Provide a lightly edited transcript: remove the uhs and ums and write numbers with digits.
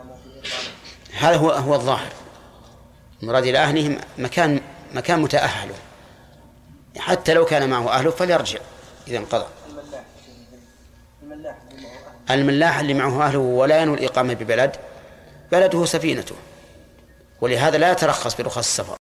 هذا هو الظاهر. المراد إلى أهلهم مكان متأهل، حتى لو كان معه أهله فليرجع إذا انقضى. الملاح اللي معه أهله ولا ينوي الإقامة ببلده سفينته، ولهذا لا يترخص برخص السفر.